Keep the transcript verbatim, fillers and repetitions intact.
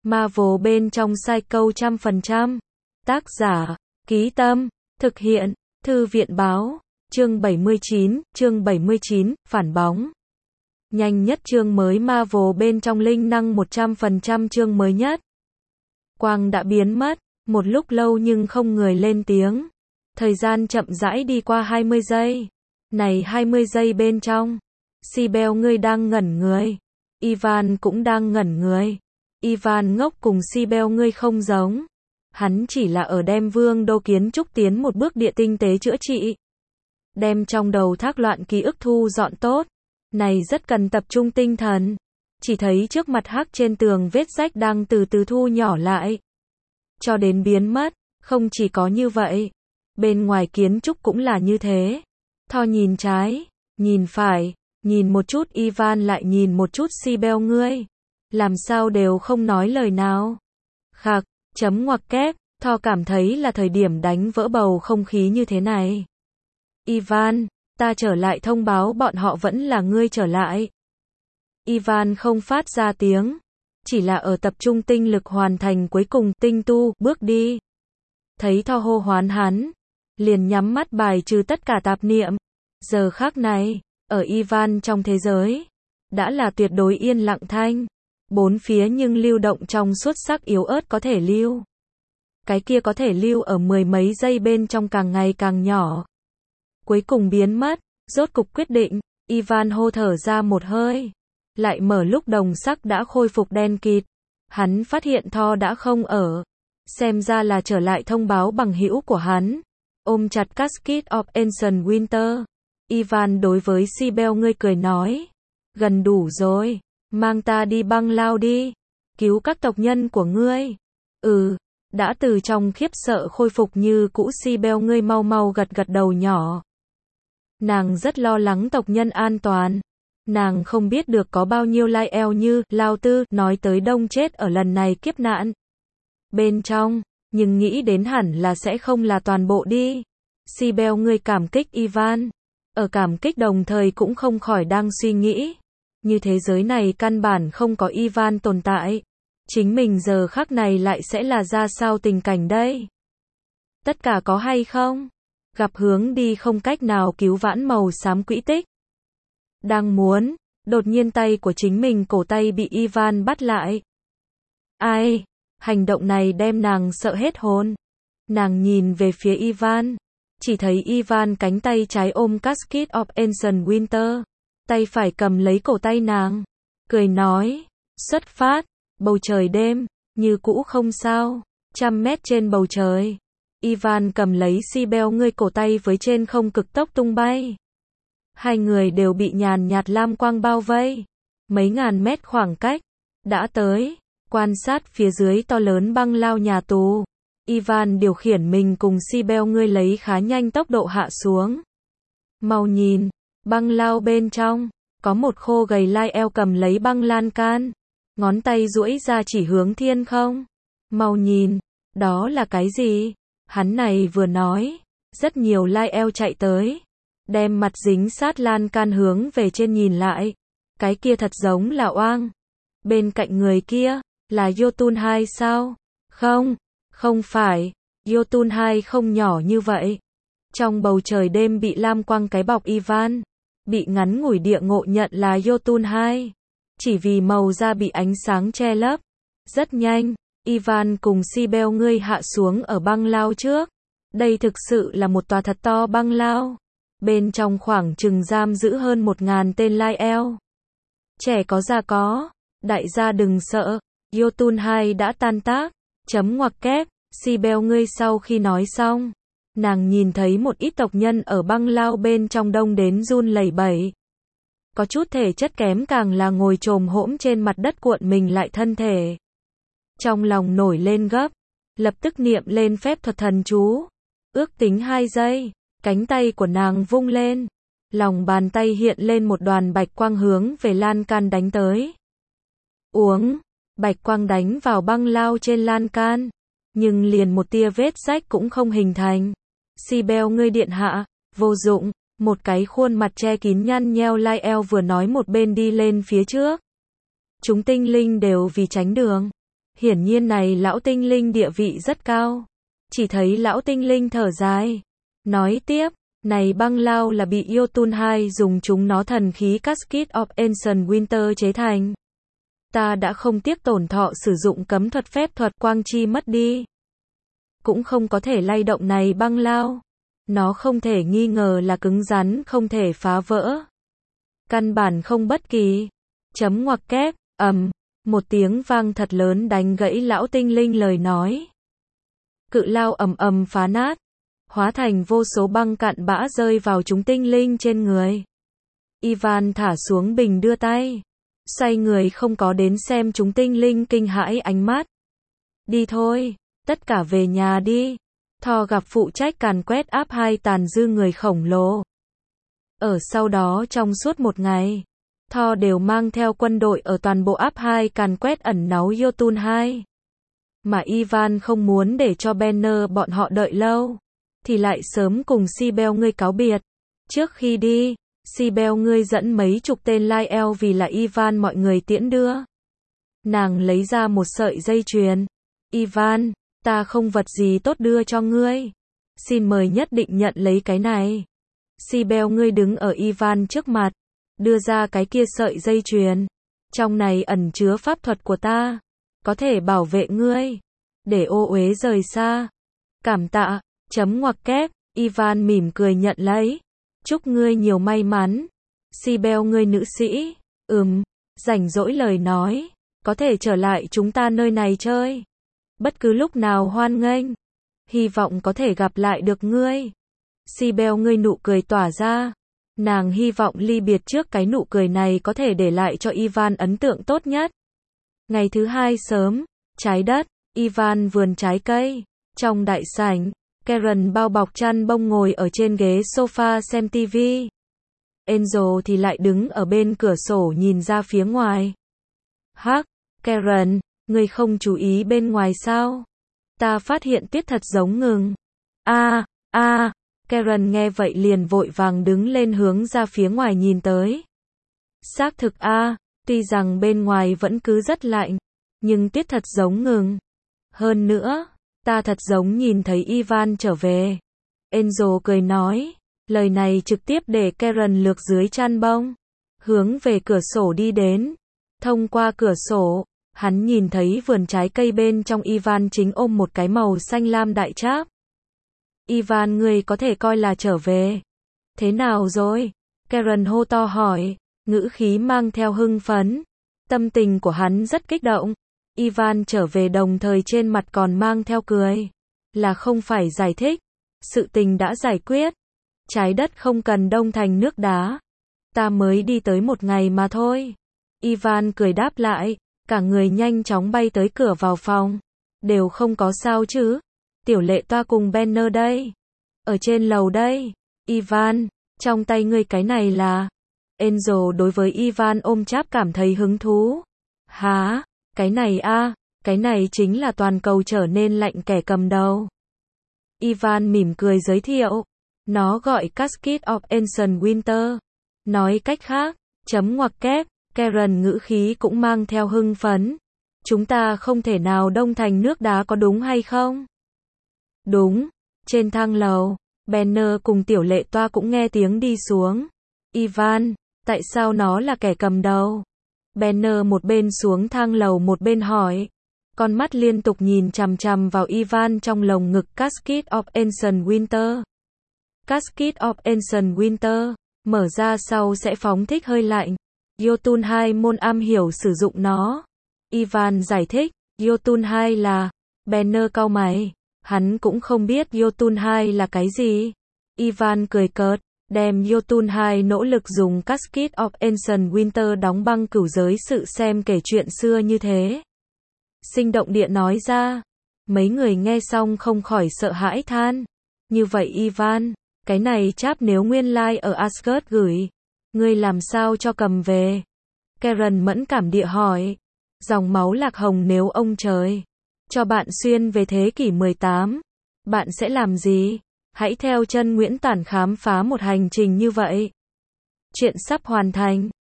Marvel bên trong Psycho trăm phần trăm. Tác giả, Ký Tâm, thực hiện, Thư viện báo, chương bảy mươi chín, chương bảy mươi chín, phản bóng. Nhanh nhất chương mới Marvel bên trong linh năng một trăm phần trăm chương mới nhất. Quang đã biến mất, một lúc lâu nhưng không người lên tiếng. Thời gian chậm rãi đi qua hai mươi giây. Này hai mươi giây bên trong, Sibel ngươi đang ngẩn người. Ivan cũng đang ngẩn người. Ivan ngốc cùng Sibel ngươi không giống. Hắn chỉ là ở đem vương đô kiến trúc tiến một bước địa tinh tế chữa trị. Đem trong đầu thác loạn ký ức thu dọn tốt. Này rất cần tập trung tinh thần. Chỉ thấy trước mặt hắc trên tường vết rách đang từ từ thu nhỏ lại. Cho đến biến mất, không chỉ có như vậy. Bên ngoài kiến trúc cũng là như thế. Tho nhìn trái, nhìn phải, nhìn một chút Ivan lại nhìn một chút Sibel ngươi. Làm sao đều không nói lời nào. Khạc, chấm ngoặc kép, Tho cảm thấy là thời điểm đánh vỡ bầu không khí như thế này. Ivan, ta trở lại thông báo bọn họ vẫn là ngươi trở lại. Ivan không phát ra tiếng, chỉ là ở tập trung tinh lực hoàn thành cuối cùng tinh tu, bước đi. Thấy Tho hô hoán hắn, liền nhắm mắt bài trừ tất cả tạp niệm. Giờ khắc này, ở Ivan trong thế giới, đã là tuyệt đối yên lặng thanh. Bốn phía nhưng lưu động trong suốt sắc yếu ớt có thể lưu. Cái kia có thể lưu ở mười mấy giây bên trong càng ngày càng nhỏ. Cuối cùng biến mất, rốt cục quyết định, Ivan hô thở ra một hơi. Lại mở lúc đồng sắc đã khôi phục đen kịt. Hắn phát hiện Tho đã không ở. Xem ra là trở lại thông báo bằng hữu của hắn. Ôm chặt Casket of Ancient Winter. Ivan đối với Sibel ngươi cười nói. Gần đủ rồi. Mang ta đi băng lao đi. Cứu các tộc nhân của ngươi. Ừ. Đã từ trong khiếp sợ khôi phục như cũ Sibel ngươi mau mau gật gật đầu nhỏ. Nàng rất lo lắng tộc nhân an toàn. Nàng không biết được có bao nhiêu lai eo như Lao Tư nói tới đông chết ở lần này kiếp nạn. Bên trong, nhưng nghĩ đến hẳn là sẽ không là toàn bộ đi. Sibel ngươi cảm kích Ivan. Ở cảm kích đồng thời cũng không khỏi đang suy nghĩ. Như thế giới này căn bản không có Ivan tồn tại. Chính mình giờ khắc này lại sẽ là ra sao tình cảnh đây? Tất cả có hay không? Gặp hướng đi không cách nào cứu vãn màu xám quỹ tích. Đang muốn, đột nhiên tay của chính mình cổ tay bị Ivan bắt lại. Ai? Hành động này đem nàng sợ hết hồn. Nàng nhìn về phía Ivan. Chỉ thấy Ivan cánh tay trái ôm Casket of Ancient Winter. Tay phải cầm lấy cổ tay nàng. Cười nói. Xuất phát. Bầu trời đêm. Như cũ không sao. Trăm mét trên bầu trời. Ivan cầm lấy Sibel ngươi cổ tay với trên không cực tốc tung bay. Hai người đều bị nhàn nhạt lam quang bao vây. Mấy ngàn mét khoảng cách. Đã tới. Quan sát phía dưới to lớn băng lao nhà tù. Ivan điều khiển mình cùng Sibel ngươi lấy khá nhanh tốc độ hạ xuống. Mau nhìn. Băng lao bên trong. Có một khô gầy lai eo cầm lấy băng lan can. Ngón tay duỗi ra chỉ hướng thiên không. Mau nhìn. Đó là cái gì? Hắn này vừa nói. Rất nhiều lai eo chạy tới. Đem mặt dính sát lan can hướng về trên nhìn lại. Cái kia thật giống là oang. Bên cạnh người kia. Là Jotun hai sao? Không. Không phải. Jotun hai không nhỏ như vậy. Trong bầu trời đêm bị lam quang cái bọc Ivan. Bị ngắn ngủi địa ngộ nhận là Jotun hai. Chỉ vì màu da bị ánh sáng che lấp. Rất nhanh. Ivan cùng Sibel ngươi hạ xuống ở băng lao trước. Đây thực sự là một tòa thật to băng lao. Bên trong khoảng chừng giam giữ hơn một ngàn tên lai eo. Trẻ có già có. Đại gia đừng sợ. Jotun hai đã tan tác. Chấm ngoặc kép. Sibel ngươi sau khi nói xong. Nàng nhìn thấy một ít tộc nhân ở băng lao bên trong đông đến run lẩy bẩy. Có chút thể chất kém càng là ngồi chồm hỗn trên mặt đất cuộn mình lại thân thể. Trong lòng nổi lên gấp. Lập tức niệm lên phép thuật thần chú. Ước tính hai giây. Cánh tay của nàng vung lên. Lòng bàn tay hiện lên một đoàn bạch quang hướng về lan can đánh tới. Uống. Bạch quang đánh vào băng lao trên lan can. Nhưng liền một tia vết rách cũng không hình thành. Sibel ngươi điện hạ. Vô dụng. Một cái khuôn mặt che kín nhăn nheo lai eo vừa nói một bên đi lên phía trước. Chúng tinh linh đều vì tránh đường. Hiển nhiên này lão tinh linh địa vị rất cao. Chỉ thấy lão tinh linh thở dài. Nói tiếp, này băng lao là bị Jotun hai dùng chúng nó thần khí Cascade of Ancient Winter chế thành. Ta đã không tiếc tổn thọ sử dụng cấm thuật phép thuật quang chi mất đi. Cũng không có thể lay động này băng lao. Nó không thể nghi ngờ là cứng rắn, không thể phá vỡ. Căn bản không bất kỳ. Chấm ngoặc kép, ầm, một tiếng vang thật lớn đánh gãy lão tinh linh lời nói. Cự lao ầm ầm phá nát, hóa thành vô số băng cặn bã rơi vào chúng tinh linh trên người. Ivan thả xuống bình đưa tay, xoay người không có đến xem chúng tinh linh kinh hãi ánh mắt. Đi thôi, tất cả về nhà đi. Thor gặp phụ trách càn quét áp hai tàn dư người khổng lồ. Ở sau đó trong suốt một ngày, Thor đều mang theo quân đội ở toàn bộ áp hai càn quét ẩn náu Jotun hai. Mà Ivan không muốn để cho Banner bọn họ đợi lâu, thì lại sớm cùng Sibel ngươi cáo biệt. Trước khi đi, Sibel ngươi dẫn mấy chục tên Lyle vì là Ivan mọi người tiễn đưa. Nàng lấy ra một sợi dây chuyền. Ivan, ta không vật gì tốt đưa cho ngươi. Xin mời nhất định nhận lấy cái này. Sibel ngươi đứng ở Ivan trước mặt, đưa ra cái kia sợi dây chuyền. Trong này ẩn chứa pháp thuật của ta, có thể bảo vệ ngươi, để ô uế rời xa. Cảm tạ, chấm ngoặc kép, Ivan mỉm cười nhận lấy. Chúc ngươi nhiều may mắn. Sibel ngươi nữ sĩ, ừm, rảnh rỗi lời nói, có thể trở lại chúng ta nơi này chơi. Bất cứ lúc nào hoan nghênh. Hy vọng có thể gặp lại được ngươi. Sibel ngươi nụ cười tỏa ra. Nàng hy vọng ly biệt trước cái nụ cười này có thể để lại cho Ivan ấn tượng tốt nhất. Ngày thứ hai sớm, trái đất, Ivan vườn trái cây. Trong đại sảnh, Karen bao bọc chăn bông ngồi ở trên ghế sofa xem tivi. Angel thì lại đứng ở bên cửa sổ nhìn ra phía ngoài. Hắc, Karen, ngươi không chú ý bên ngoài sao? Ta phát hiện tuyết thật giống ngừng. A, a, Karen nghe vậy liền vội vàng đứng lên hướng ra phía ngoài nhìn tới. Xác thực a, tuy rằng bên ngoài vẫn cứ rất lạnh, nhưng tuyết thật giống ngừng. Hơn nữa, ta thật giống nhìn thấy Ivan trở về. Angel cười nói, lời này trực tiếp để Karen lược dưới chăn bông, hướng về cửa sổ đi đến. Thông qua cửa sổ, hắn nhìn thấy vườn trái cây bên trong Ivan chính ôm một cái màu xanh lam đại tráp. Ivan ngươi có thể coi là trở về. Thế nào rồi? Karen hô to hỏi, ngữ khí mang theo hưng phấn. Tâm tình của hắn rất kích động. Ivan trở về đồng thời trên mặt còn mang theo cười. Là không phải giải thích. Sự tình đã giải quyết. Trái đất không cần đông thành nước đá. Ta mới đi tới một ngày mà thôi. Ivan cười đáp lại. Cả người nhanh chóng bay tới cửa vào phòng. Đều không có sao chứ. Tiểu lệ toa cùng Banner đây. Ở trên lầu đây. Ivan, trong tay ngươi cái này là. Angel đối với Ivan ôm cháp cảm thấy hứng thú. Hả? Cái này a, cái này chính là toàn cầu trở nên lạnh kẻ cầm đầu. Ivan mỉm cười giới thiệu. Nó gọi Cascade of Ancient Winter. Nói cách khác, chấm ngoặc kép, Karen ngữ khí cũng mang theo hưng phấn. Chúng ta không thể nào đông thành nước đá có đúng hay không? Đúng. Trên thang lầu, Banner cùng tiểu lệ toa cũng nghe tiếng đi xuống. Ivan, tại sao nó là kẻ cầm đầu? Banner một bên xuống thang lầu một bên hỏi. Con mắt liên tục nhìn chằm chằm vào Ivan trong lồng ngực Cascade of Ancient Winter. Cascade of Ancient Winter, mở ra sau sẽ phóng thích hơi lạnh. Jotun hai môn am hiểu sử dụng nó. Ivan giải thích, Jotun hai là. Banner cau mày. Hắn cũng không biết Jotun hai là cái gì. Ivan cười cợt, đem Jotun hai nỗ lực dùng Cascade of Ancient Winter đóng băng cửu giới sự xem kể chuyện xưa như thế. Sinh động địa nói ra. Mấy người nghe xong không khỏi sợ hãi than. Như vậy Ivan, cái này cháp nếu nguyên lai like ở Asgard gửi, ngươi làm sao cho cầm về? Karen mẫn cảm địa hỏi. Dòng máu lạc hồng nếu ông trời cho bạn xuyên về thế kỷ mười tám, bạn sẽ làm gì? Hãy theo chân Nguyễn Tản khám phá một hành trình như vậy. Chuyện sắp hoàn thành.